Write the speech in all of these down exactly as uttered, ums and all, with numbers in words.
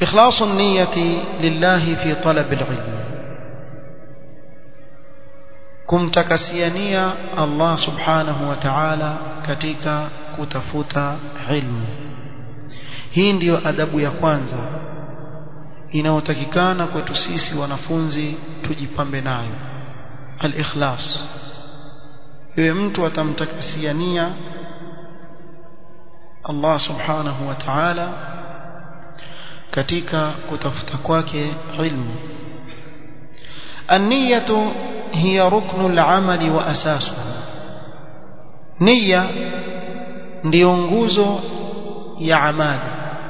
إخلاص النية لله في طلب العلم kumtakasiania Allah subhanahu wa ta'ala katika kutafuta ilmu. Hii ndiyo adabu ya kwanza inayotakikana kwetu sisi wanafunzi tujipambe nayo, al-ikhlas. Yeye mtu atamtakasiania Allah subhanahu wa ta'ala katika kutafuta kwake ilmu. An-niyatu hiya ruknu al-amali wa asasuhu. Niyya ndiyo nguzo ya amali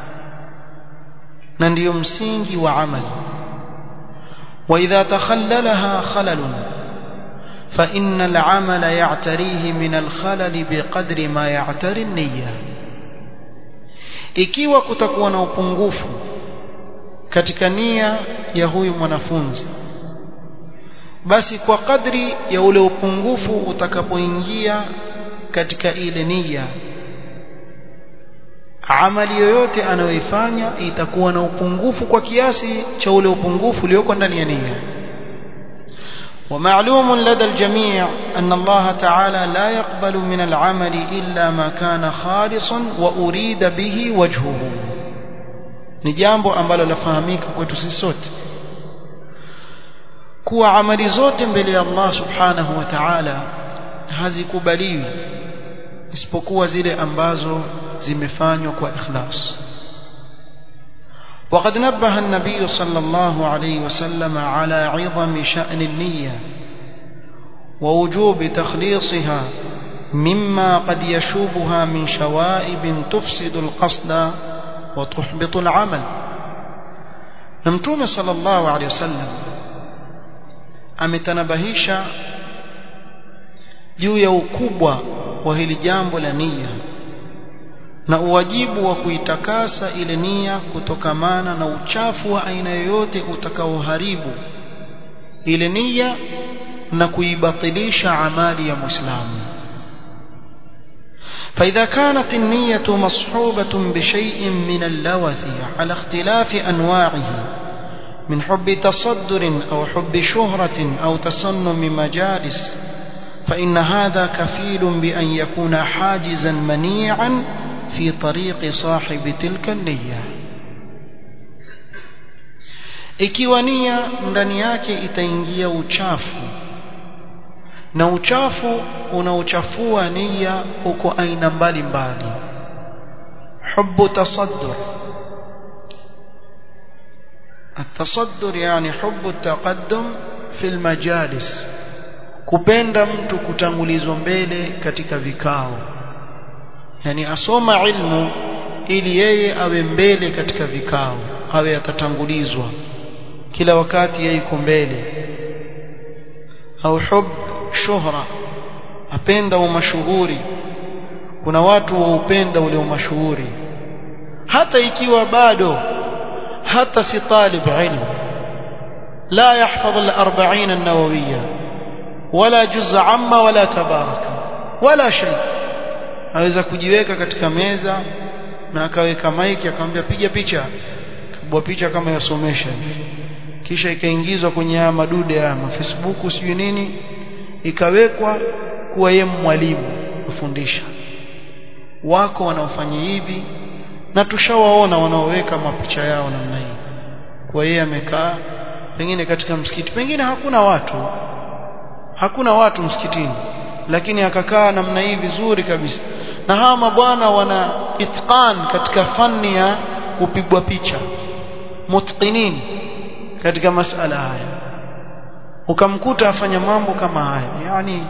na ndiyo msingi wa amali. Wa idha takhallalaha khalalun fa inna al-amala ya'tarihi min al-khalali biqadri ma ya'tari an-niyya. Ikiwa kutakuwa na upungufu katika nia ya huyu mwanafunzi, basi kwa kadri ya ule upungufu utakapoingia katika ile nia, amali yoyote anayoifanya itakuwa na upungufu kwa kiasi cha ule upungufu ulioko ndani ya nia. ومعلوم لدى الجميع أن الله تعالى لا يقبل من العمل إلا ما كان خالصا وأريد به وجهه. ni jambo ambalo lafahamika kwetu sisi sote kuwa amali zote mbele ya Allah subhanahu wa ta'ala hazikubaliwi isipokuwa zile ambazo zimefanywa kwa ikhlas. وقد نبه النبي صلى الله عليه وسلم على عظم شأن النية ووجوب تخليصها مما قد يشوبها من شوائب تفسد القصد وتحبط العمل. نمتوم صلى الله عليه وسلم ametanabahisha juu ya ukubwa wa hili jambo la nia na uwajibu wa kuitakasa ile nia kutokamana na uchafu wa aina yoyote utakaoharibu ile nia na kuibatilisha amali ya Muislamu. فإذا كانت النية مصحوبة بشيء من اللوث على اختلاف أنواعه من حب تصدر أو حب شهرة أو تسنم مجالس، فإن هذا كفيل بأن يكون حاجزا منيعا في طريق صاحب تلك النية. ikiwa nia ndani yake itaingia uchafu, na uchafu unaochafua nia uko aina mbalimbali. hubbu tasaddur, التصدر يعني حب التقدم في المجالس, kupenda mtu kutangulizwa mbele katika vikao, yani asoma ilmu ili yeye awe mbele katika vikao, awe atatangulizwa kila wakati yeye yuko mbele. au hub shuhra, apenda umashuhuri. Kuna watu waupenda ule umashuhuri hata ikiwa bado hata si talib ilmu, la yahfadh al-arba'in an-nawawiyya wala juz'a amma wala tabaraka wala shay, aweza kujiweka katika meza na akaweka maiki akamwambia piga picha, kabwa picha kama yasomesha, kisha ikaingizwa kwenye haya madude ya Facebook sijui nini, ikawekwa kuwa yeye mwalimu kufundisha. Wako wanaofanya hivi na tushawaona wanaoweka mapicha yao namna hii, kwa yeye amekaa pengine katika msikiti, pengine hakuna watu hakuna watu msikitini, lakini akakaa namna hii vizuri kabisa. Na hawa mabwana wana itqan katika fani ya kupigwa picha, mutqinin katika masala haya, ukamkuta afanya mambo kama haya, yani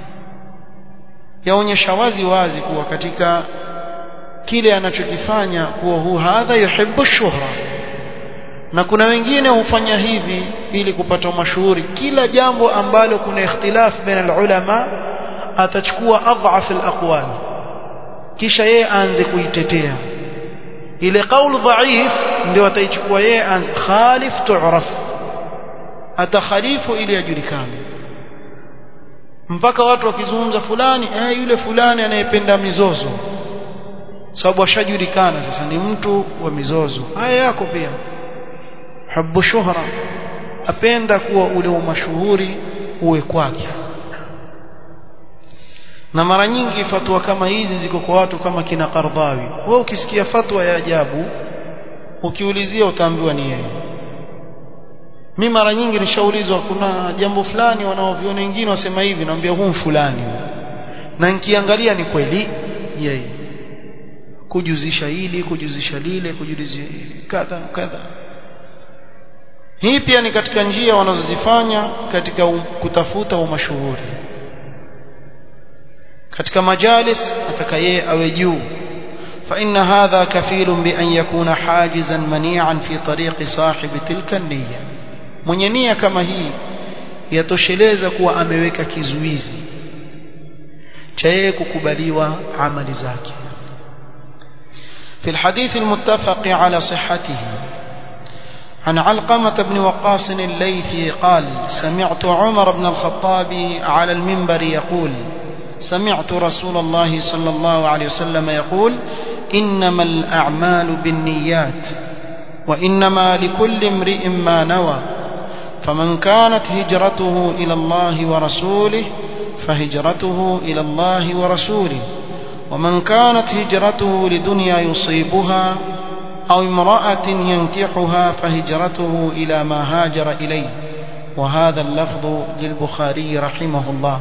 yaonyesha wazi wazi kuwa katika kile anachokifanya kuwa hu hadha yuhibbu shuhra. Na kuna wengine hufanya hivi ili kupata mashuhuri. Kila jambo ambalo kuna ikhtilaf baina ulama atachukua adhaf alaqwal, kisha yeye aanze kuitetea ile kauli dhaif, ndio ataichukua yeye aanze khalif tu'raf, atakhalifu ili ajulikane, mpaka watu wakizungumza fulani eh yule fulani anayependa mizozo, sababu ashajulikana sasa ni mtu wa mizozo. Haya yako pia, hubbu shuhra apenda kuwa ule umashuhuri uwe kwake. Na mara nyingi fatwa kama hizi ziko kwa watu kama kina Qardawi. Wewe ukisikia fatwa ya ajabu ukiulizia utaambiwa ni yeye. Mimi mara nyingi nishaulizwa kuna jambo fulani wanaoviona wengine wasema hivi, naambia huu fulani, na nikiangalia ni kweli yeye, kujuzisha hili kujuzisha lile kujuzisha kadha kadha. Hii pia ni katika njia wanazozifanya katika um, kutafuta umashuhuri katika majalis, ataka yeye awe juu. fa inna hadha kafilun bi an yakuna hajizan mani'an fi tariqi sahibi tilka an-niyya. Mwenye nia kama hii yatosheleza kuwa ameweka kizuizi cha yeye kukubaliwa amali zake. في الحديث المتفق على صحته عن علقمة بن وقاص الليثي قال: سمعت عمر بن الخطاب على المنبر يقول: سمعت رسول الله صلى الله عليه وسلم يقول: إنما الأعمال بالنيات وإنما لكل امرئ ما نوى فمن كانت هجرته إلى الله ورسوله فهجرته إلى الله ورسوله ومن كانت هجرته لدنيا يصيبها أو امرأة ينكحها فهجرته إلى ما هاجر إليه. وهذا اللفظ للبخاري رحمه الله.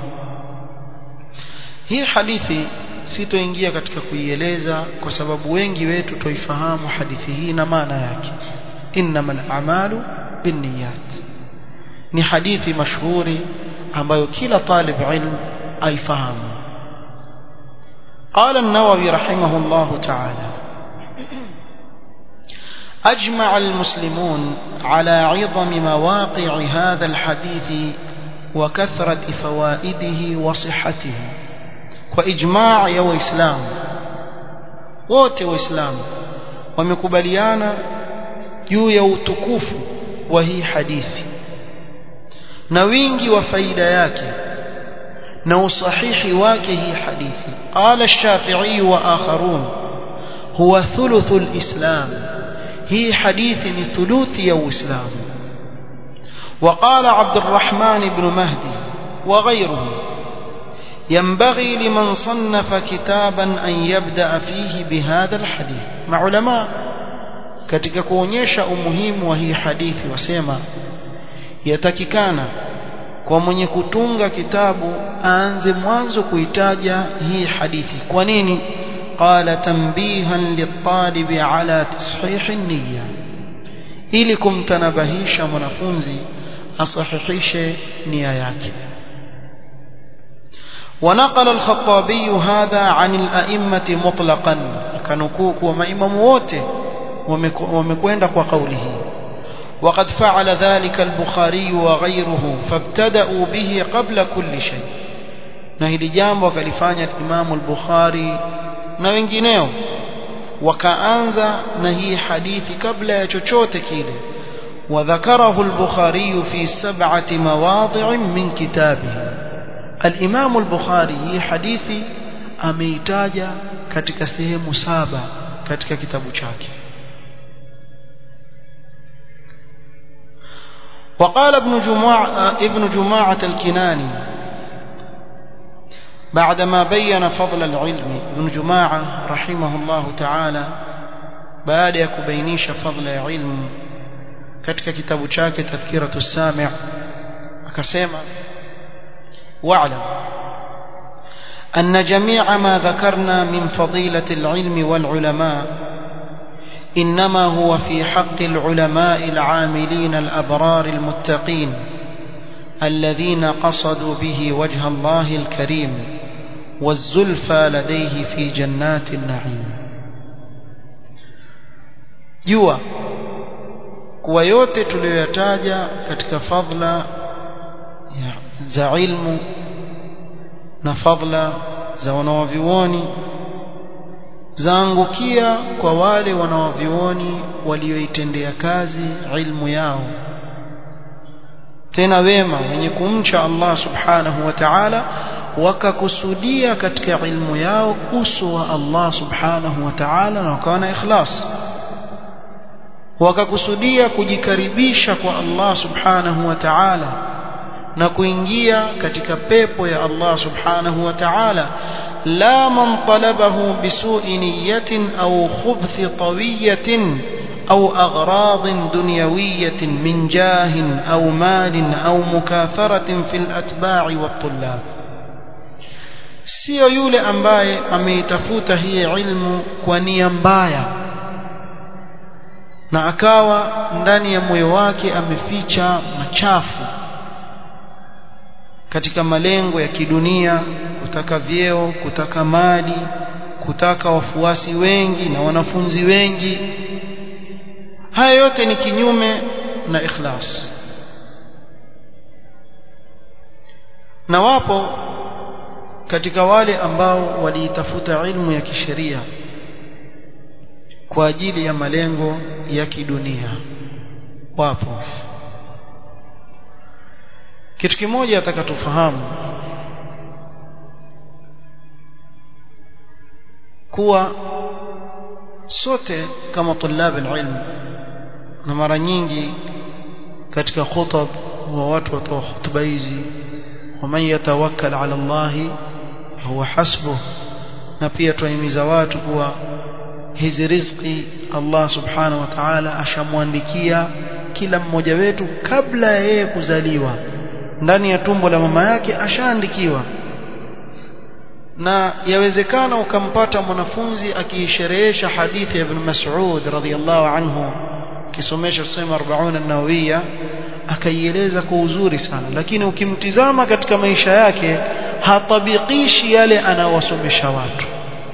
hii hadithi sitoingia katika kuieleza kwa sababu wengi wetu tuifahamu hadithi hii na maana yake. innamal a'malu binniyat ni hadithi mashuhuri ambayo kila talib ilm aifahamu. قال النووي رحمه الله تعالى: أجمع المسلمون على عظم مواقع هذا الحديث وكثرة فوائده وصحته. وإجماع يا إسلام wote waislamu wamekubaliana juu ya utukufu wa hii hadithi na wingi wa faida yake na usahihi wake hii hadithi. قال الشافعي وآخرون هو ثلث الإسلام. هي حديث ثلث يا إسلام. وقال عبد الرحمن بن مهدي وغيره: ينبغي لمن صنف كتابا أن يبدأ فيه بهذا الحديث. مع علماء katika kuonyesha umuhimu wa hii hadithi wasema yatakikana kwa mwenye kutunga kitabu aanze mwanzo kuitaja hii hadithi. Kwa nini? qala tanbihan litalibi ala tashih an-niyya, ili kumtanabahisha mwanafunzi asahihishe nia yake. ونقل الخطابي هذا عن الأئمة مطلقا. كنكوك ومإمام wote wamekwenda kwa قوله. وقد فعل ذلك البخاري وغيره فابتدأوا به قبل كل شيء. na hili jambo akalifanya Imam al-Bukhari na wengineo wakaanza na hii hadithi kabla ya chochote kile. وذكره البخاري في سبعة مواضع من كتابه. الإمام البخاري hii hadithi ameitaja katika sehemu saba katika kitabu chake. وقال ابن جماعة ابن جماعة الكناني بعدما بين فضل العلم. ابن جماعة رحمه الله تعالى بعد يكبينيش فضل العلم katika kitabu chake تذكرة السامع akasema: واعلم أن جميع ما ذكرنا من فضيلة العلم والعلماء إنما هو في حق العلماء العاملين الأبرار المتقين الذين قصدوا به وجه الله الكريم والزلفى لديه في جنات النعيم. jua kwa yote tuliyotaja katika fadla za ilmu na fadla za wanawavyuoni zaangukia kwa wale wanawavyuoni walioitendea kazi ilmu yao, tena wema wenye kumcha Allah subhanahu wa ta'ala, wakakusudia katika ilmu yao uso wa Allah subhanahu wa ta'ala na wakawa na ikhlas. wakakusudia kujikaribisha kwa Allah subhanahu wa ta'ala na kuingia katika pepo ya Allah subhanahu wa ta'ala, la man talabahu bisu'i niyatin au khubthi tawiyatin au aghradin dunyawiyatin min jahin au malin au mukatharatin fil atba'i wat tullab. Sio yule ambaye ameitafuta hii ilmu kwa nia mbaya na akawa ndani ya moyo wake ameficha machafu katika malengo ya kidunia, kutaka vyeo, kutaka mali, kutaka wafuasi wengi na wanafunzi wengi. Haya yote ni kinyume na ikhlas. Na wapo katika wale ambao waliitafuta ilmu ya kisheria kwa ajili ya malengo ya kidunia. Wapo. Kitu kimoja atakatufahamu kuwa sote kama tulab alilm, na mara nyingi katika khutab wa watu watoa hutuba hizi, waman yatawakkal ala Allah huwa hasbuh, na pia tuahimiza watu kuwa hizi riziki Allah subhanahu wa ta'ala ashamwandikia kila mmoja wetu kabla ya yeye kuzaliwa. Ndani ya tumbo la mama yake ashaandikiwa. Na yawezekana ukampata mwanafunzi akiisherehesha hadithi ya Ibn Mas'ud radhiyallahu anhu, kisomesha sema arobaini an-Nawawiyya, akaieleza kwa uzuri sana, lakini ukimtizama katika maisha yake hatabikishi yale anawasomesha watu.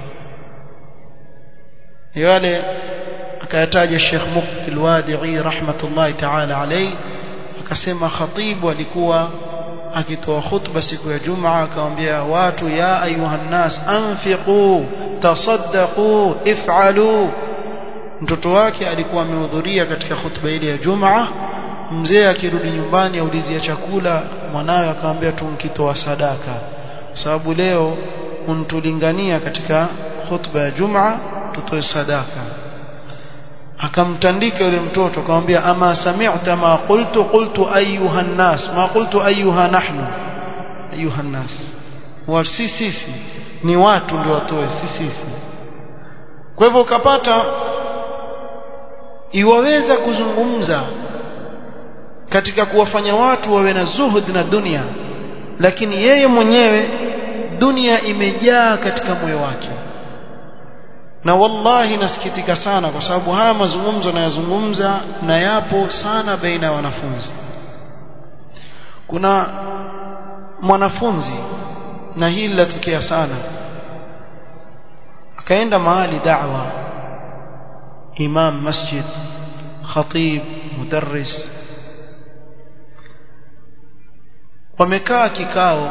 Yale akayataja Sheikh Muqbil Wadi'i rahmatullahi ta'ala alayhi, akasema khatibu alikuwa akitoa khutba siku ya Jumaa akamwambia watu, ya ayuhan nas anfiqu tasaddaqu if'alu. Mtoto wake alikuwa amehudhuria katika khutba ile ya Jumaa. Mzee akirudi nyumbani aulizia chakula, mwanawe akamwambia tunkitoa sadaka, kwa sababu leo untulingania katika khutba ya Jumaa tutoe sadaka. Akamtandika yule mtoto akamwambia, ama sami'ta ma qultu qultu ayuha nas ma qultu ayuha nahnu ayuha nas, wa sisi sisi ni watu ndio watoe sisi sisi. Kwa hivyo ukapata iwaweza kuzungumza katika kuwafanya watu wawe na zuhud na dunia, lakini yeye mwenyewe dunia imejaa katika moyo wake. Na wallahi nasikitika sana, kwa sababu haya mazungumzo nayazungumza na yapo sana baina ya wanafunzi. Kuna mwanafunzi, na hili latokea sana, akaenda mahali da'wa, imam masjid, khatib, mudarris, wamekaa kikao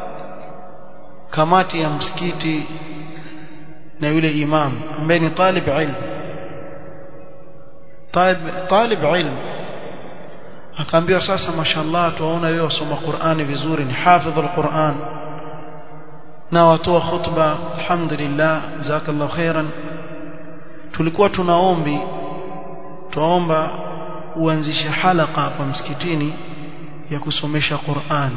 kamati ya msikiti na yule imam ambaye ni talib ilm. Talib talib ilm akaambiwa, sasa mashallah tuwaona wewe usoma Qur'ani vizuri, ni hafidhul Qur'an na watoa khutba, alhamdulillah jazakallahu khairan. Tulikuwa tunaombi tuomba uanzishe halaka hapa msikitini ya kusomesha Qur'an.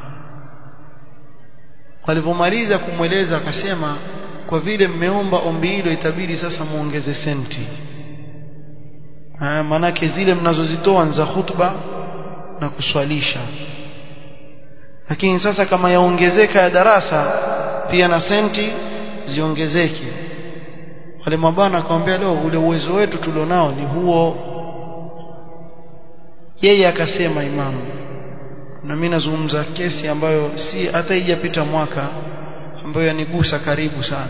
Walipomaliza kumweleza akasema, kwa vile mmeomba ombi hilo itabidi sasa muongeze senti. Ah, manake zile mnazozitoa za khutba na kuswalisha, lakini sasa kama yaongezeka ya darasa pia na senti ziongezeke. Wale mabwana akamwambia, leo ule uwezo wetu tulionao ni huo. Yeye akasema imamu, na mimi nazungumza kesi ambayo si hata haijapita mwaka, ambayo yanigusa karibu sana.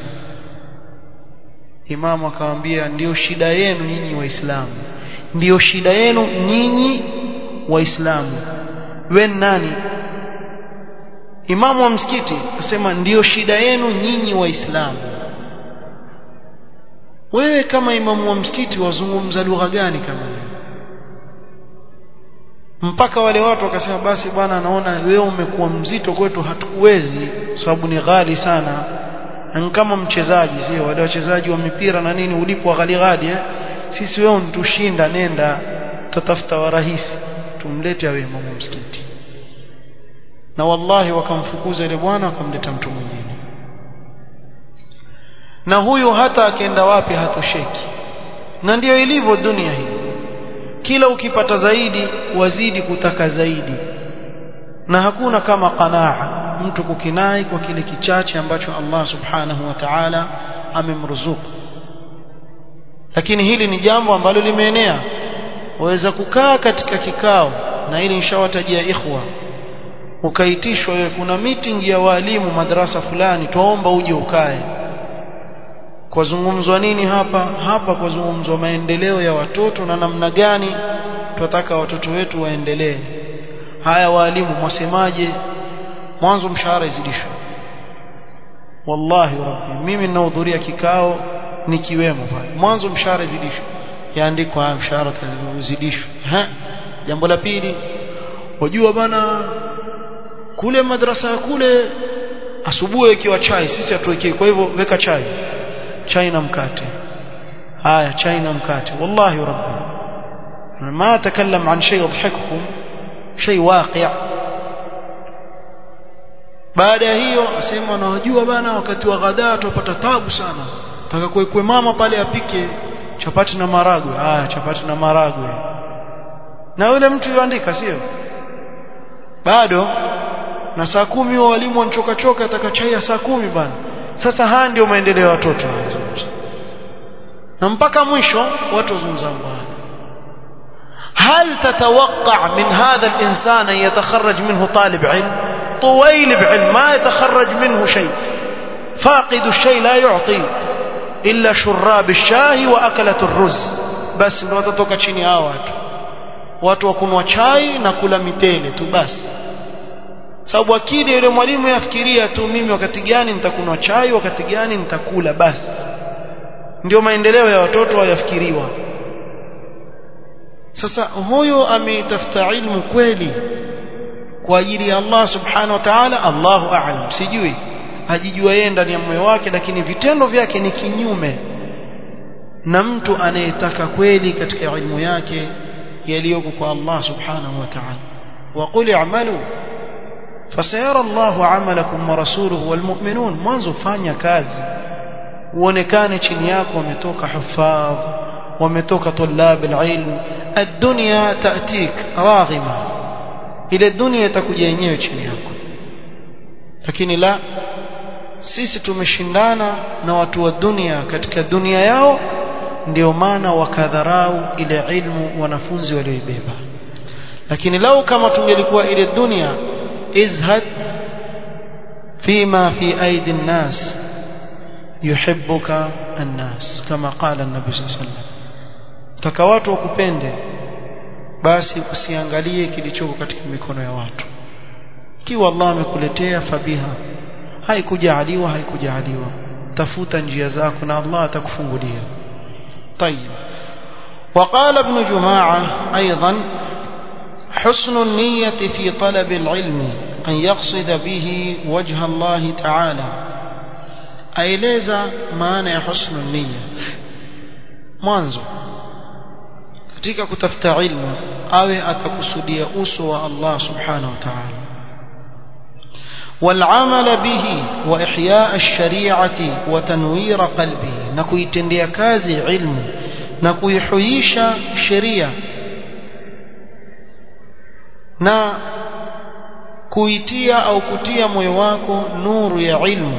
Imamu akamwambia, ndio shida yenu nyinyi Waislamu, ndio shida yenu nyinyi Waislamu. Wewe nani? Imamu wa msikiti asema ndio shida yenu nyinyi Waislamu. Wewe kama imamu wa msikiti wazungumza lugha gani kama hiyo? Mpaka wale watu wakasema, basi bwana, naona wewe umekuwa mzito kwetu, hatukuwezi sababu ni ghali sana. Ni kama mchezaji, sio wale wachezaji wa mipira na nini, ulipwa ghali ghali eh? sisi wewe unatushinda, nenda tutafuta wa rahisi tumlete awe imamu msikiti. Na wallahi wakamfukuza ile bwana wakamleta mtu mwingine, na huyu hata akienda wapi hatosheki. Na ndio ilivyo dunia hii, kila ukipata zaidi wazidi kutaka zaidi, na hakuna kama qanaa, mtu kukinai kwa kile kichache ambacho Allah subhanahu wa ta'ala amemruzuku. Lakini hili ni jambo ambalo limeenea. Waweza kukaa katika kikao, na ili nishawatajia ikhwa, ukaitishwa wewe, kuna meeting ya walimu madrasa fulani, tuomba uje ukae. Kwa zungumzwa nini hapa? Hapa kwa zungumzwa maendeleo ya watoto na namna gani tunataka watoto wetu waendelee. Haya walimu mwasemaje? Mwanzo mshahara izidishwe. Wallahi rabbi, mimi ninahudhuria kikao nikiwemo pale, mwanzo mshahara izidishwe, yaandikwa mshahara uzidishwe. Ha, jambo la pili, wajua bana kule madrasa kule asubuhi ikiwa chai sisi hatuwekei, kwa hivyo weka chai chai na mkate. haya chai na mkate. wallahi rabbi ما أتكلم عن شيء يضحككم، شيء واقع. baada ya hiyo asema nawajua bana wakati wa ghadaa tupata taabu sana, taka kuekwe mama pale apike chapati na maragwe. haya chapati na maragwe, na yule mtu yuandika sio bado, na saa kumi wa walimu wanachoka choka ataka chai ya saa kumi bana. Sasa haya ndio maendeleo ya watoto, na mpaka mwisho watu wazungumza bwana. هل تتوقع من هذا الإنسان أن يتخرج منه طالب علم؟ طويل بعلم ما يتخرج منه شيء، فاقد الشيء لا يعطي إلا شراب الشاي وأكلة الرز بس. ndio watatoka chini hao watu watu wakunwa chai na kula mitele tu basi, sababu akili yule mwalimu yafikiria tu mimi wakati gani nitakunwa chai, wakati gani nitakula basi. ndio maendeleo ya watoto hayafikiriwa. Sasa huyo ametafuta ilmu kweli kwa ajili ya Allah subhanahu wa ta'ala, Allahu a'lam, sijui ajijua yeye ndani ya moyo wake, lakini vitendo vyake ni kinyume na mtu anayetaka kweli katika ilmu yake yaliyoko kwa Allah subhanahu wa ta'ala. wa qul i'malu fasayara Allahu 'amalakum wa rasuluhu wal mu'minun. mwanzo fanya kazi uonekane chini yako wametoka hufadh, wametoka tulab alilm. الدنيا تأتيك راغمة، ile dunia itakuja yenyewe chini yako. Lakini la, sisi tumeshindana na watu wa dunia katika dunia yao, ndio maana wakadharau ile ilmu wanafunzi walioibeba. Lakini lau kama tungelikuwa ile dunia izhad fima fi aidi an-nas yuhibbuka an-nas kama qala an-nabi sallallahu alayhi wasallam, taka watu wakupende, basi usiangalie kilichoko katika mikono ya watu. Kiwa Allah amekuletea fabiha, haikujaaliwa haikujaaliwa, tafuta njia zako na Allah atakufungulia. طيب. وقال ابن جماعة أيضا حسن النية في طلب العلم أن يقصد به وجه الله تعالى. أيلeza maana ya husn النية. mwanzo katika kutafuta ilmu awe atakusudia uso wa Allah subhanahu wa ta'ala, والعمل به وإحياء الشريعة وتنوير قلبه, na kuitendea kazi ilmu na kuihuisha sheria na kuitia au kutia moyo wako nuru ya ilmu,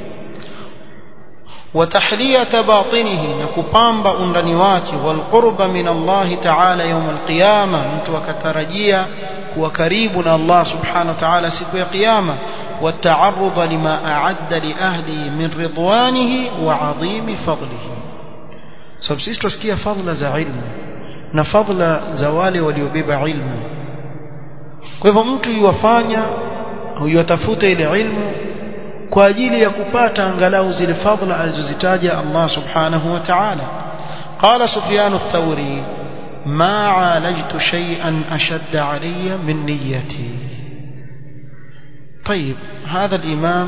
وتحلية باطنه, نكبامب undani wake, والقرب من الله تعالى يوم القيامة, mtu akatarajia kuwa karibu na Allah subhanahu wa ta'ala siku ya kiyama, والتعرض لما أعد لأهله من رضوانه وعظيم فضله. sababu sisi tusikia fadhila za ilmu na fadhila za wale waliobeba ilmu. Kwa hivyo mtu yuwafanya au yuatafuta ile ilmu kwa ajili ya kupata angalau zile fadhila alizozitaja Allah subhanahu wa ta'ala. قال سفيان الثوري ما عالجت شيئا أشد علي من نيتي. طيب هذا الإمام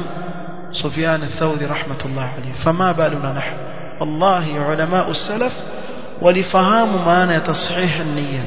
سفيان الثوري رحمة الله عليه، فما بالنا نحن؟ والله علماء السلف walifahamu maana ya tasihih an-niyya.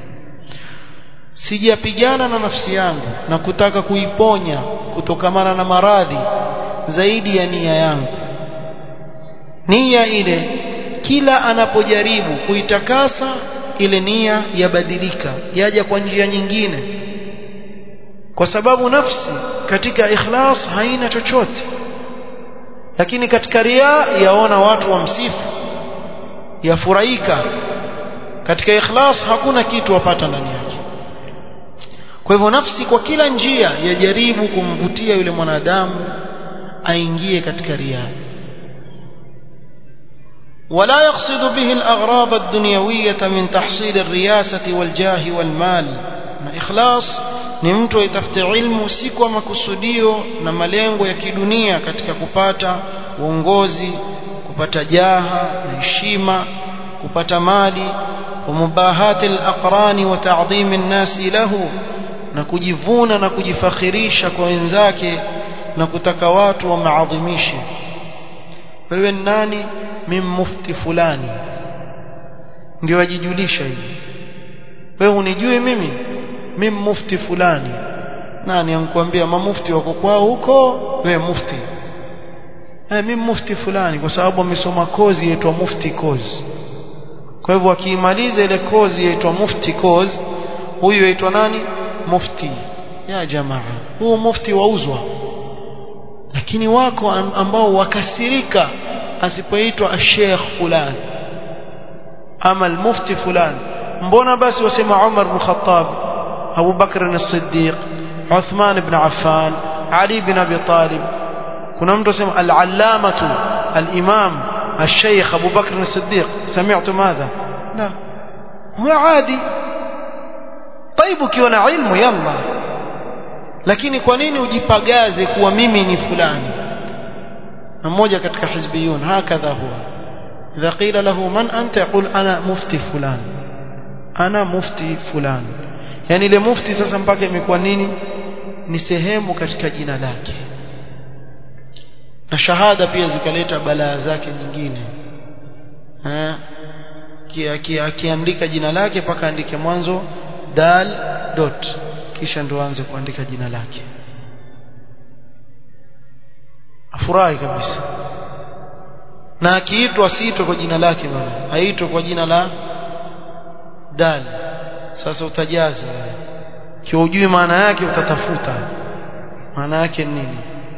Sijapigana na nafsi yangu na kutaka kuiponya kutokamana na maradhi zaidi ya nia yangu. Nia ile kila anapojaribu kuitakasa ile nia yabadilika, yaja kwa njia nyingine, kwa sababu nafsi katika ikhlas haina chochote, lakini katika riya yaona watu wamsifu, yafurahika. Katika ikhlas hakuna kitu wapata ndani yake. Kwa hivyo nafsi kwa kila njia yajaribu kumvutia yule mwanadamu aingie katika riya. ولا يقصد به الأغراض الدنيوية من تحصيل الرياسة والجاه والمال. na ikhlas ni mtu aitafute ilmu si kwa makusudio na malengo ya kidunia katika kupata uongozi, kupata jaha na heshima, kupata mali, wa mubahati al-aqrani wa ta'dhim an-nas lahu, na kujivuna na kujifakhirisha kwa wenzake na kutaka watu wamaadhimishe. Wewe ni nani? Mimi mufti fulani, ndio wajijulisha hivi. Wewe unijui mimi? Mimi mufti fulani. Nani ankuambia mamufti wako kwao huko? Wewe mufti. Eh, mimi mufti fulani kwa sababu amesoma kozi inaitwa mufti kozi. Kwa hivyo akimaliza ile kozi inaitwa mufti kozi, huyu aitwa nani? Mufti. Ya jamaa, huo mufti wauzwa. Lakini wako ambao wakasirika asipoitwa Sheikh fulani ama al-mufti fulani. Mbona basi wasema Umar ibn Khattab, Abu Bakr as-Siddiq, Uthman ibn Affan, Ali ibn Abi Talib? Kuna mtu asema al-allamatu al-imam al-sheikh Abu Bakr as-Siddiq, sami'tu madha? La, huwa adi. Taibu kiona ilmu yalla, lakini kwa nini ujipagaze kuwa mimi ni fulani? Na mmoja katika hizbiyun hakadha huwa, idha qila lahu man anta yaqul ana mufti fulani, ana mufti fulani. Yani ile mufti sasa mpaka imekuwa nini? Ni sehemu katika jina lake. Na shahada pia zikaleta balaa zake nyingine. Eh, akiandika jina lake paka andike mwanzo dal dot, kisha ndo aanze kuandika jina lake. Afurahi kabisa. Na akiitwa asiitwe kwa jina lake bwana, aitwe kwa jina la dal. Sasa utajaza kiwa ujui maana yake, utatafuta maana yake nini.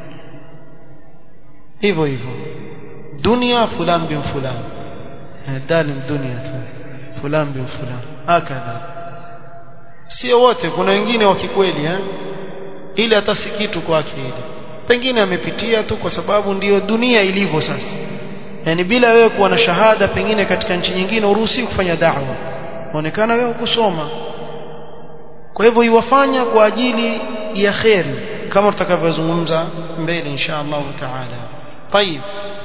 Hivyo hivyo dunia fulan bin fulan, dal dunia fulan bin fulan akadha. Sio wote, kuna wengine wa kikweli eh, ile hata si kitu kwake, ile pengine amepitia tu kwa sababu ndiyo dunia ilivyo sasa. Yani bila wewe kuwa na shahada pengine katika nchi nyingine uruhusi kufanya da'wa, onekana wewe kusoma. Kwa hivyo iwafanya kwa ajili ya khairi kama tutakavyozungumza mbele insha Allah taala. طيب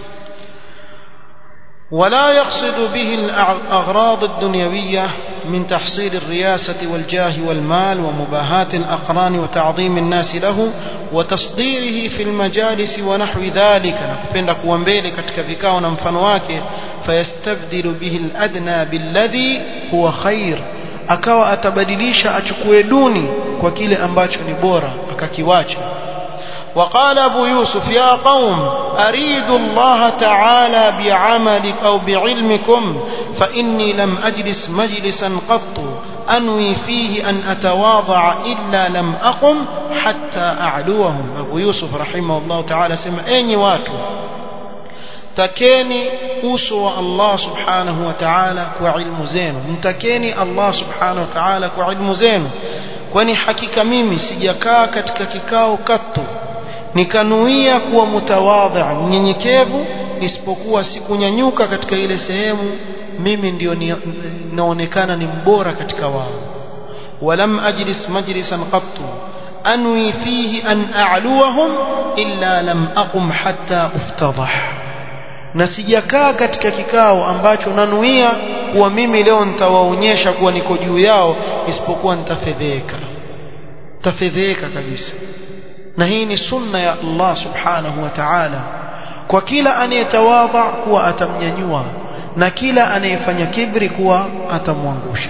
ولا يقصد به الأغراض الدنيوية من تحصيل الرياسة والجاه والمال ومباهاة الأقران وتعظيم الناس له وتصديره في المجالس ونحو ذلك, nakupenda kuwa mbele katika vikao na mfano wake. فيستبدل به الأدنى بالذي هو خير, akawa atabadilisha achukue duni kwa kile ambacho ni bora akakiwacha. وقال أبو يوسف يا قوم أريد الله تعالى بعملك أو بعلمكم فإني لم أجلس مجلسا قط أنوي فيه أن أتواضع إلا لم أقم حتى أعلوهم. أبو يوسف رحمه الله تعالى سمع أيني واتو takeni uso wa Allah subhanahu wa ta'ala kwa ilmu zenu, mtakeni Allah subhanahu wa ta'ala kwa ilmu zenu, kwani hakika mimi sijakaa katika kikao katu nikanuia kuwa mutawadhi mnyenyekevu isipokuwa sikunyanyuka katika ile sehemu mimi ndio naonekana ni mbora katika wao. walam ajlis majlisan qattu anwi fihi an a'luwahum illa lam aqum hatta uftadah, na sijakaa katika kikao ambacho nanuia kuwa mimi leo nitawaonyesha kuwa niko juu yao isipokuwa nitafedheka, tafedheka kabisa. Na hii ni sunna ya Allah subhanahu wa ta'ala kwa kila anayetawadha kuwa atamnyanyua, na kila anayefanya kibri kuwa atamwangusha.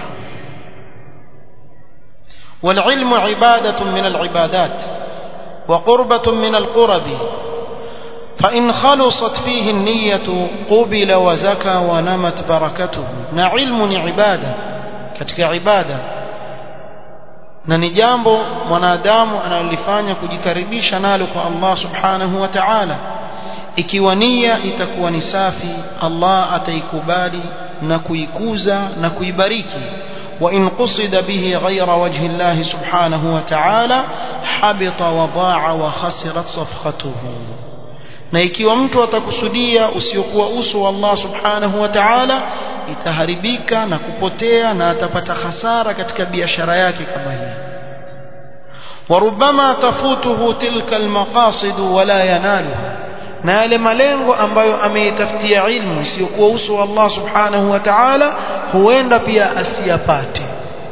والعلم عبادة من العبادات وقربة من القرب فإن خلصت فيه النية قبل وزكى ونمت بركته. na ilmu ni ibada katika ibada na ni jambo mwanadamu analifanya kujikaribisha nalo kwa Allah subhanahu wa ta'ala. Ikiwa nia itakuwa ni safi, Allah ataikubali na kuikuza na kuibariki. wa in qusida bihi ghayra wajhi Allah subhanahu wa ta'ala habita wa dha'a wa khasirat safqatuhu. na ikiwa mtu atakusudia usiokuwa uso wa Allah subhanahu wa ta'ala, itaharibika na kupotea na atapata hasara katika biashara yake kama hii. warubama tafutuhu tilka almaqasid wala yanaluha, na yale malengo ambayo ameitafutia ilmu isiyokuwa uso wa Allah subhanahu wa ta'ala huenda pia asiyapate.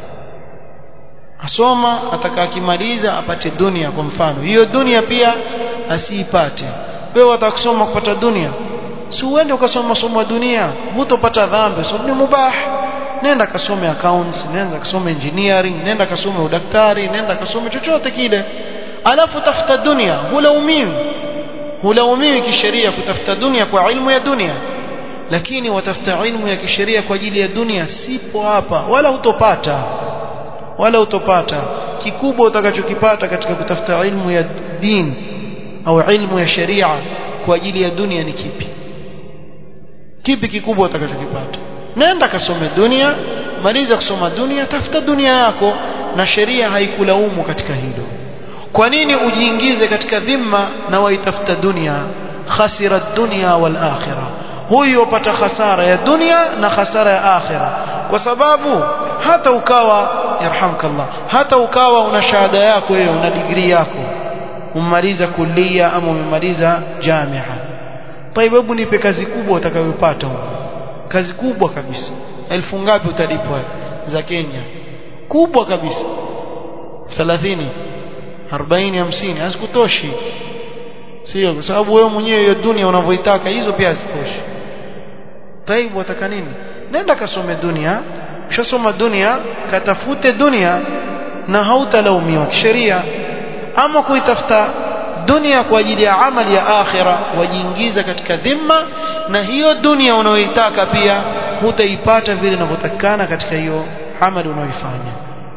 asoma atakakimaliza apate dunia kwa mfano, hiyo dunia pia asiipate. wewe utakusoma kupata dunia, si uende ukasoma somo dunia, hutopata dhambi, so ni mubah. nenda kasome accounts, nenda kasome engineering, nenda kasome udaktari, nenda kasome chochote kile, alafu tafuta dunia. hulaumiwi hulaumiwi kisheria kutafuta dunia kwa ilmu ya dunia, lakini watafuta ilmu ya kisheria kwa ajili ya dunia, sipo hapa, wala hutopata wala hutopata. kikubwa utakachokipata katika kutafuta ilmu ya dini au ilmu ya sharia kwa ajili ya dunia ni kipi? Kipi kikubwa utakachokipata? nenda kasome dunia, maliza kusoma dunia, tafuta dunia yako, na sheria haikulaumu katika hilo. kwa nini ujiingize katika dhima na waitafuta dunia? khasira dunya wal akhirah, huyo upata hasara ya dunia na hasara ya akhirah. kwa sababu hata ukawa yarhamkallah, hata ukawa una shahada yako wewe, una degree yako, umemaliza kulia ama umemaliza jamia, طيب hebu nipe kazi kubwa utakayopata huko, kazi kubwa kabisa, elfu ngapi utalipwa za Kenya? kubwa kabisa, thelathini, arobaini, hamsini, hazikutoshi. sio? Kwa sababu wewe mwenyewe hiyo dunia unavyoitaka hizo pia hazitoshi. طيب wataka nini? nenda kasome dunia, ushasoma dunia, katafute dunia na hautalaumiwa kisheria. ama kuitafuta dunia kwa ajili ya amali ya akhira, wajiingiza katika dhima, na hiyo dunia unayoitaka pia hutaipata vile inavyotakana katika hiyo amali unayoifanya.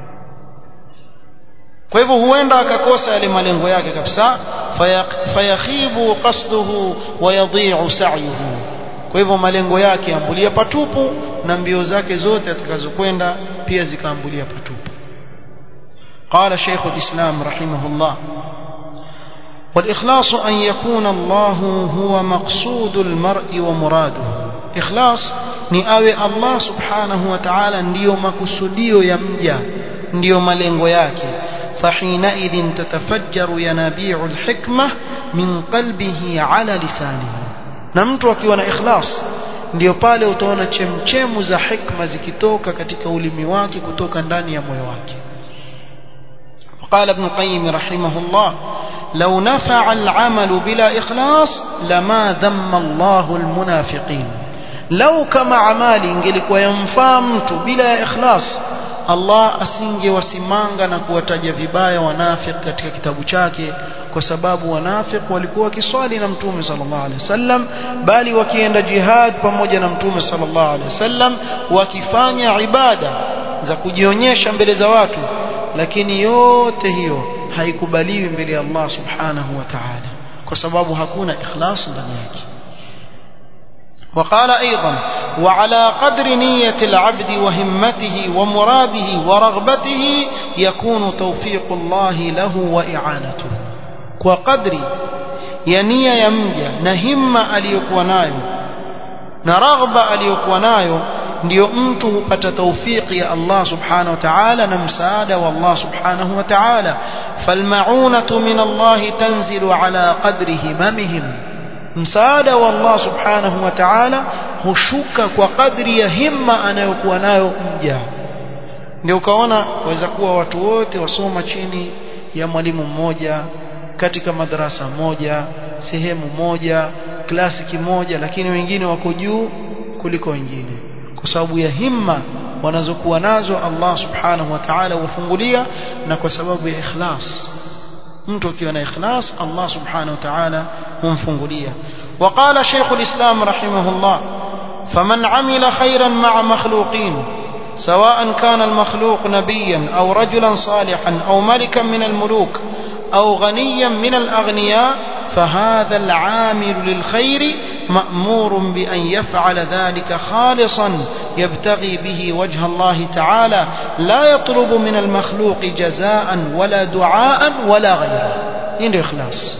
kwa hivyo huenda akakosa yale malengo yake kabisa, fayakhibu qasduhu wa yadhi'u sa'yuhu. kwa hivyo malengo yake ambulia patupu, na mbio zake zote atakazokwenda pia zikaambulia patupu. قال شيخ الإسلام رحمه الله: والإخلاص أن يكون الله هو مقصود المرء ومراده. إخلاص ni awe Allah subhanahu wa ta'ala ndiyo makusudio ya mja, ndiyo malengo yake. فحينئذ تتفجر ينابيع الحكمة من قلبه على لسانه. na mtu akiwa na ikhlas, ndio pale utaona chemchemu za hikma zikitoka katika ulimi wake, kutoka ndani ya moyo wake. قال ابن القيم رحمه الله: لو نفع العمل بلا إخلاص لما ذم الله المنافقين. لو كما عمالي ingelikuwa yamfaa mtu bila ikhlas, Allah asingewasimanga na kuwataja vibaya wanafiki katika kitabu chake, kwa sababu wanafiki walikuwa wakiswali na Mtume sallallahu alaihi wasallam, bali wakienda jihad pamoja na Mtume sallallahu alaihi wasallam, wakifanya ibada za kujionyesha mbele za watu, lakini yote hiyo haikubaliwi mbele ya Allah subhanahu wa ta'ala, kwa sababu hakuna ikhlas ndani yake. وقال أيضا: وعلى قدر نية العبد وهمته ومراده ورغبته يكون توفيق الله له وإعانته. وقدر ينية يمجى نهمة أليكونايو نرغبة أليكونايو ndio mtu hupata tawfiki ya Allah subhanahu wa ta'ala na msaada wa Allah subhanahu wa ta'ala. falmaunatu min Allah tanzilu ala qadri himamihim, msaada wa Allah subhanahu wa ta'ala hushuka kwa kadri ya himma anayokuwa nayo mja. ndio ukaona waweza kuwa watu wote wasoma chini ya mwalimu mmoja, katika madrasa moja, sehemu moja, klasi kimoja, lakini wengine wako juu kuliko wengine kwa sababu ya himma wanazokuwa nazo Allah subhanahu wa ta'ala wafungulia na kwa sababu ya ikhlas mtu akiwa na ikhlas Allah subhanahu wa ta'ala humfungulia وقال شيخ الإسلام رحمه الله فمن عمل خيرا مع مخلوقين سواء كان المخلوق نبيا أو رجلا صالحا أو ملكا من الملوك أو غنيا من الأغنياء فهذا العامل للخير مأمور بأن يفعل ذلك خالصا يبتغي به وجه الله تعالى لا يطلب من المخلوق جزاء ولا دعاء ولا غيره إن إخلاص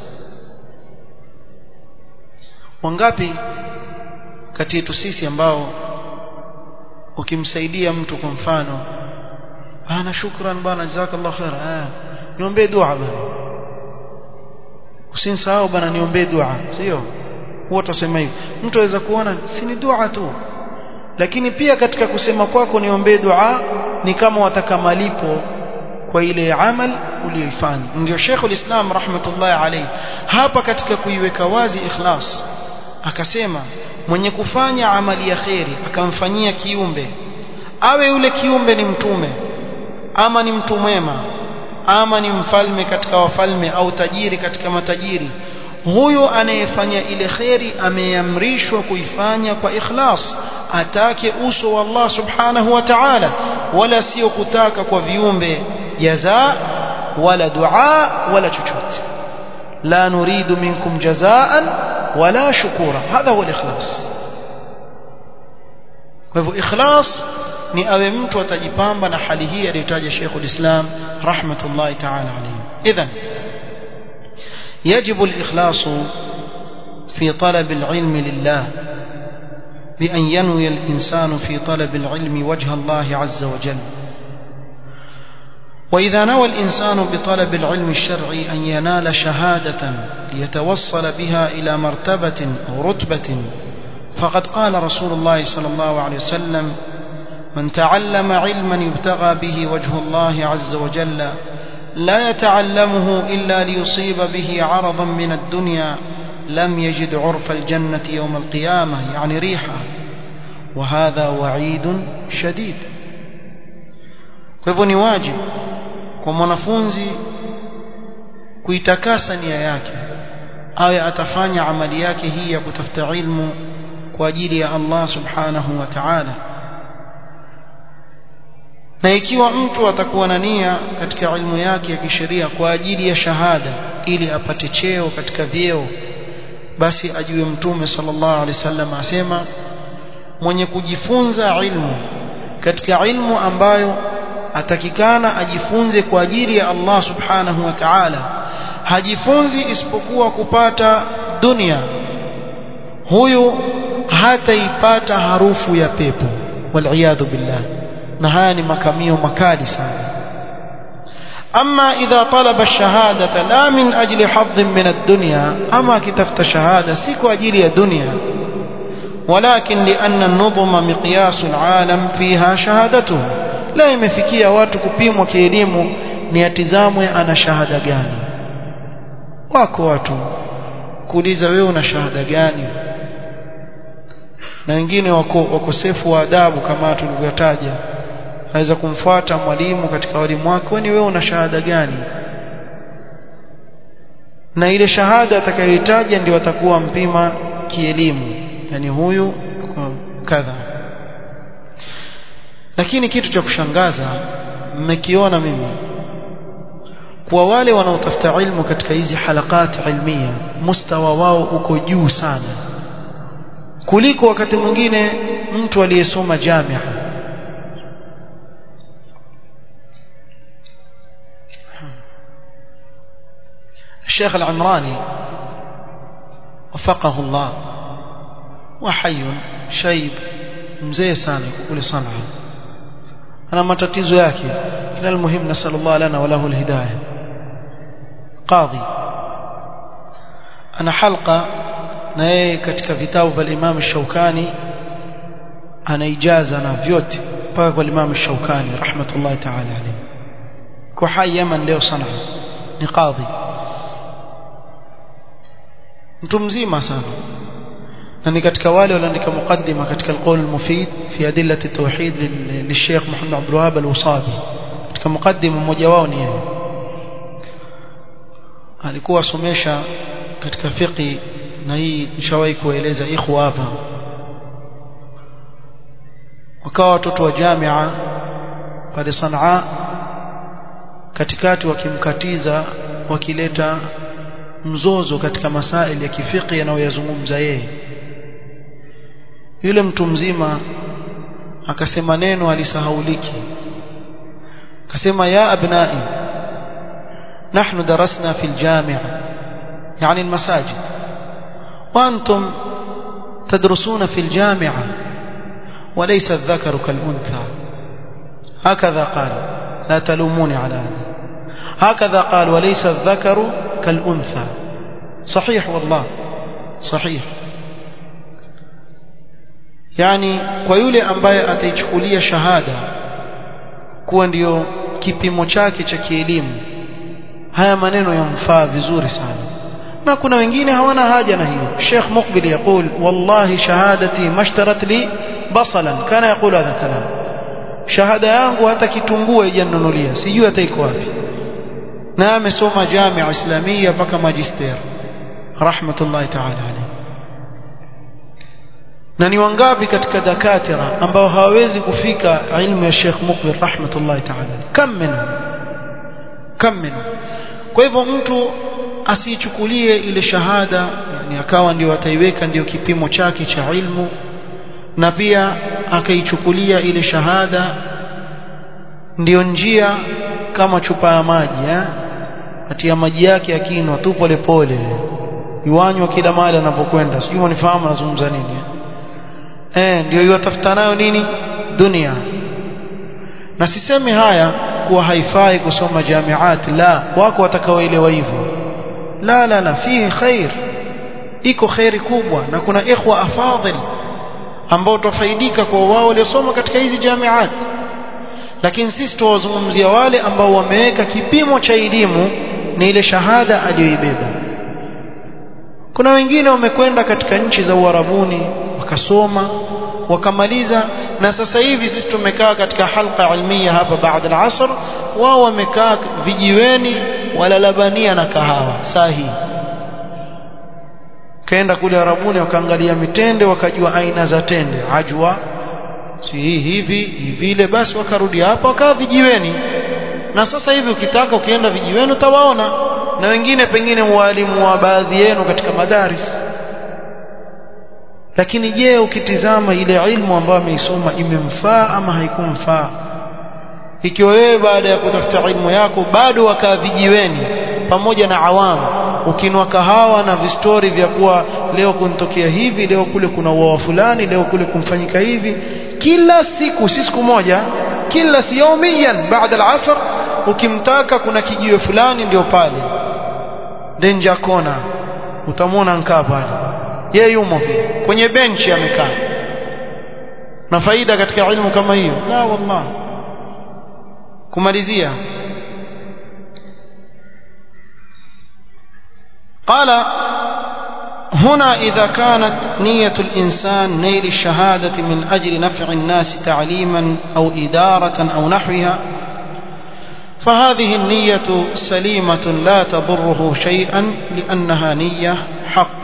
wangapi kati yetu sisi ambao ukimsaidia mtu kwa mfano ana shukran bana jazakallahu khair ah niombe dua bana usinsahau bana niombe dua sio huwa tusema hivyo mtu aweza kuona si ni dua tu lakini pia katika kusema kwako niombe dua ni kama wataka malipo kwa ile amal uliyoifanya ndio Sheikh al-Islam rahmatullahi alayhi hapa katika kuiweka wazi ikhlas akasema mwenye kufanya amali ya khairi akamfanyia kiumbe awe yule kiumbe ni mtume ama ni mtu mwema ama ni mfalme katika wafalme au tajiri katika matajiri huyo anayefanya ile khairi ameamrishwa kuifanya kwa ikhlas atake uso wa Allah subhanahu wa ta'ala wala sio kutaka kwa viumbe jaza wala dua wala chochote la nuridu minkum jazaan wala shukura hadha huwa al-ikhlas kwa hivyo ikhlas ni awe mtu atajipamba na hali hii aliyotaja Sheikh al-Islam rahmatullahi ta'ala alayhi idhan يجب الإخلاص في طلب العلم لله بأن ينوي الإنسان في طلب العلم وجه الله عز وجل وإذا نوى الإنسان بطلب العلم الشرعي أن ينال شهادة ليتوصل بها إلى مرتبة أو رتبة فقد قال رسول الله صلى الله عليه وسلم من تعلم علما يبتغى به وجه الله عز وجل لا يتعلمه إلا ليصيب به عرضا من الدنيا لم يجد عرف الجنة يوم القيامة يعني ريحة وهذا وعيد شديد فهو واجب kwa mwanafunzi kuitakasa nia yake awe atafanya amali yake hii ya kutafuta ilmu kwa ajili ya Allah subhanahu wa ta'ala na ikiwa mtu atakuwa na nia katika ilmu yake ya kisheria kwa ajili ya shahada ili apate cheo katika vyeo basi ajue mtume sallallahu alaihi wasallam asema mwenye kujifunza ilmu katika ilmu ambayo atakikana ajifunze kwa ajili ya Allah subhanahu wa ta'ala hajifunzi isipokuwa kupata dunia huyu hataipata harufu ya pepo wal billah na haya ni makamio makali sana ama idha talaba ash-shahadata la min ajli hadd min ad-dunya ama kitafta shahada si kwa ajili ya dunia walakin li anna an-nudhma miqyas al-alam fiha shahadatuhu la imefikia watu kupimwa kielimu ni atizamwe ana shahada gani wako watu kuuliza wewe una shahada gani na wengine wako wakosefu wa adabu kama tulivyotaja aweza kumfuata mwalimu katika walimu wake wewe wewe una shahada gani na ile shahada atakayohitaji ndio atakuwa mpima kielimu yani huyu kadha lakini kitu cha kushangaza mmekiona mimi kwa wale wanaotafuta ilmu katika hizi halakat ilmia mustawa wao uko juu sana kuliko wakati mwingine mtu aliyesoma jamia الشيخ العمراني وفقه الله وحي شيب mzee sana kule sana ana matatizo yake kila almuhim nasallallahu lana wa lahu alhidayah qadhi ana halqa na yeye katika vitabu vya Imam Ash-Shawkani ana ijaza na vyote mpaka kwa Imam Ash-Shawkani rahmatullahi ta'ala alayhi kwa hai Yaman leo sana ni qadhi mtu mzima sana na ni katika wale walioandika mukaddima katika al-qawl al-mufid fi adillati at-tauhid lil-Sheikh Muhammad Abdul Wahhab al-Wasabi. Katika mukaddima mmoja wao ni yeye, alikuwa somesha katika fiqh, na hii nishawahi kueleza ikhwa hapa. Wakawa watoto wa jamia pale Sanaa katikati wakimkatiza, wakileta mzozo katika masaili ya kifiki yanayozungumza yeye. Yule mtu mzima akasema neno alisahauliki, akasema ya abnai nahnu darasna fi aljami'a, yani almasajid, wa antum tadrusuna fi aljami'a وليس الذكر كالأنثى. هكذا قال، لا تلوموني على هذا. هكذا قال وليس الذكر كالأنثى. صحيح والله صحيح. يعني kwa yule ambaye ataichukulia shahada kuwa ndio kipimo chake cha kielimu, haya maneno yamfaa vizuri sana, na kuna wengine hawana haja na hiyo. Sheikh Muqbil يقول والله شهادتي ما اشترت لي بصلا. كان يقول هذا الكلام. shahada yangu hata kitumbua ijanunulia, sijui hata iko wapi, na amesoma jamia islamia mpaka magister rahmatullahi ta'ala alayhi. Na ni wangapi katika dakatira ambao hawawezi kufika ilmu ya Sheikh Muqbil rahmatullahi ta'ala alayhi, kam minhum kam minhum. Kwa hivyo mtu asichukulie ile shahada yani akawa ndio ataiweka ndio kipimo chake cha ilmu, na pia akaichukulia ile shahada ndio njia kama chupa ya maji, eh atia maji yake yakinwa tu pole pole, yuanywa kila mahali anapokwenda. Sijui unifahamu nazungumza nini eh eh ndio yatafuta nayo nini dunia. Na sisemi haya kuwa haifai kusoma jamiat, la, wako watakaoelewa hivyo, la la la, fihi khair, iko khairi kubwa, na kuna ikhwa afadhil ambao tofaidika kwa wao waliosoma katika hizi jamiat. Lakini sisi tuwazungumzia wale ambao wameweka kipimo cha elimu ni ile shahada aliyoibeba. Kuna wengine wamekwenda katika nchi za Uarabuni wakasoma wakamaliza, na sasa hivi sisi tumekaa katika halqa ilmiya hapa baada ya asr, wao wamekaa vijiweni wala labania na kahawa sahi. Kaenda kule Arabuni wakaangalia mitende, wakajua aina za tende, ajwa si hivi vile, basi wakarudi hapa wakaa vijiweni. Na sasa hivi ukitaka ukienda vijiweni utawaona, na wengine pengine walimu wa baadhi yenu katika madaris. Lakini je, ukitizama ile ilmu ambayo ameisoma imemfaa ama haikumfaa? Ikiwa wewe baada ya kutafuta ilmu yako bado wakaa vijiweni pamoja na awamu, ukinwa kahawa na vistori vya kuwa leo kunitokea hivi, leo kule kuna uwa fulani, leo kule kumfanyika hivi, kila siku, si siku moja, kila yaumiyan baada al-asr, ukimtaka kuna kijiwe fulani ndio pale Denja Kona utamwona nkaa pale, yeye yumo vile kwenye benchi amekaa. Na faida katika ilmu kama hiyo? La wallah. Kumalizia, قال هنا إذا كانت نية الإنسان نيل الشهادة من أجل نفع الناس تعليما أو إدارة أو نحوها، فهذه النية سليمة لا تضره شيئا لأنها نية حق.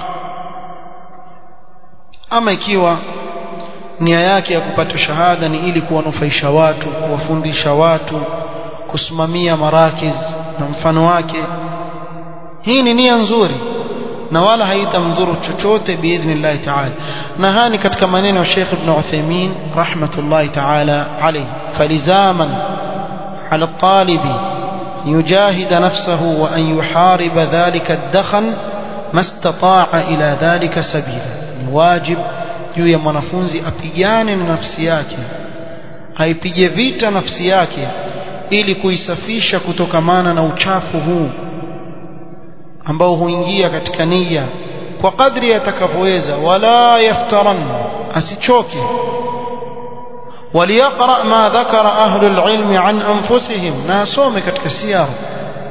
أما ikiwa nia yake ya kupata shahada ni ili kuwanufaisha watu, kuwafundisha watu, kusimamia marakiz na mfano wake, hii ni nia nzuri na wala haitamdhuru chochote biidhnillah ta'ala. Na hani katika maneno ya Sheikh Ibn Uthaymeen rahmatullahi ta'ala alayhi, falizaman ala at-talibi yujahida nafsahu wa an yuhariba dhalika ad-dakhan mastata'a ila dhalika sabila. Ni wajib juu ya mwanafunzi apigane na nafsi yake, haipige vita nafsi yake ili kuisafisha kutokamana na uchafu huu ambao huingia katika nia kwa kadri atakavyoweza. Wala yaftaran, asichoke. waliyaqra ma dhakara ahlul ilmi an anfusihim, na asome katika siyar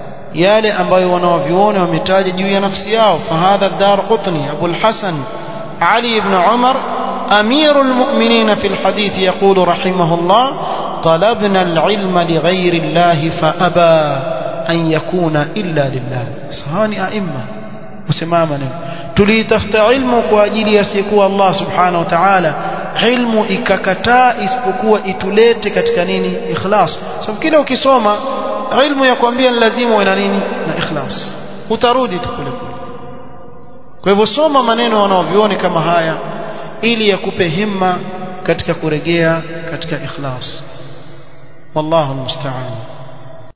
yale ambayo wanaoviona wametaja juu ya nafsi yao. Fahadha ad-Darqutni Abu al-Hasan علي بن عمر أمير المؤمنين في الحديث يقول رحمه الله طلبنا العلم لغير الله فأبى أن يكون إلا لله. صهاني أئمة وسماما تليتفت علمك وأجيل يسيكو الله سبحانه وتعالى علم إككتا إسبكوا إتوليت كتكنيني إخلاص. سبكيلو كسوما علم يكون بيا لازم وينانيني na ikhlas utarudi tukule kule. Kwa hivyo soma maneno wanaovioni kama haya ili yakupe himma katika kurejea katika ikhlas. Wallahu almusta'an.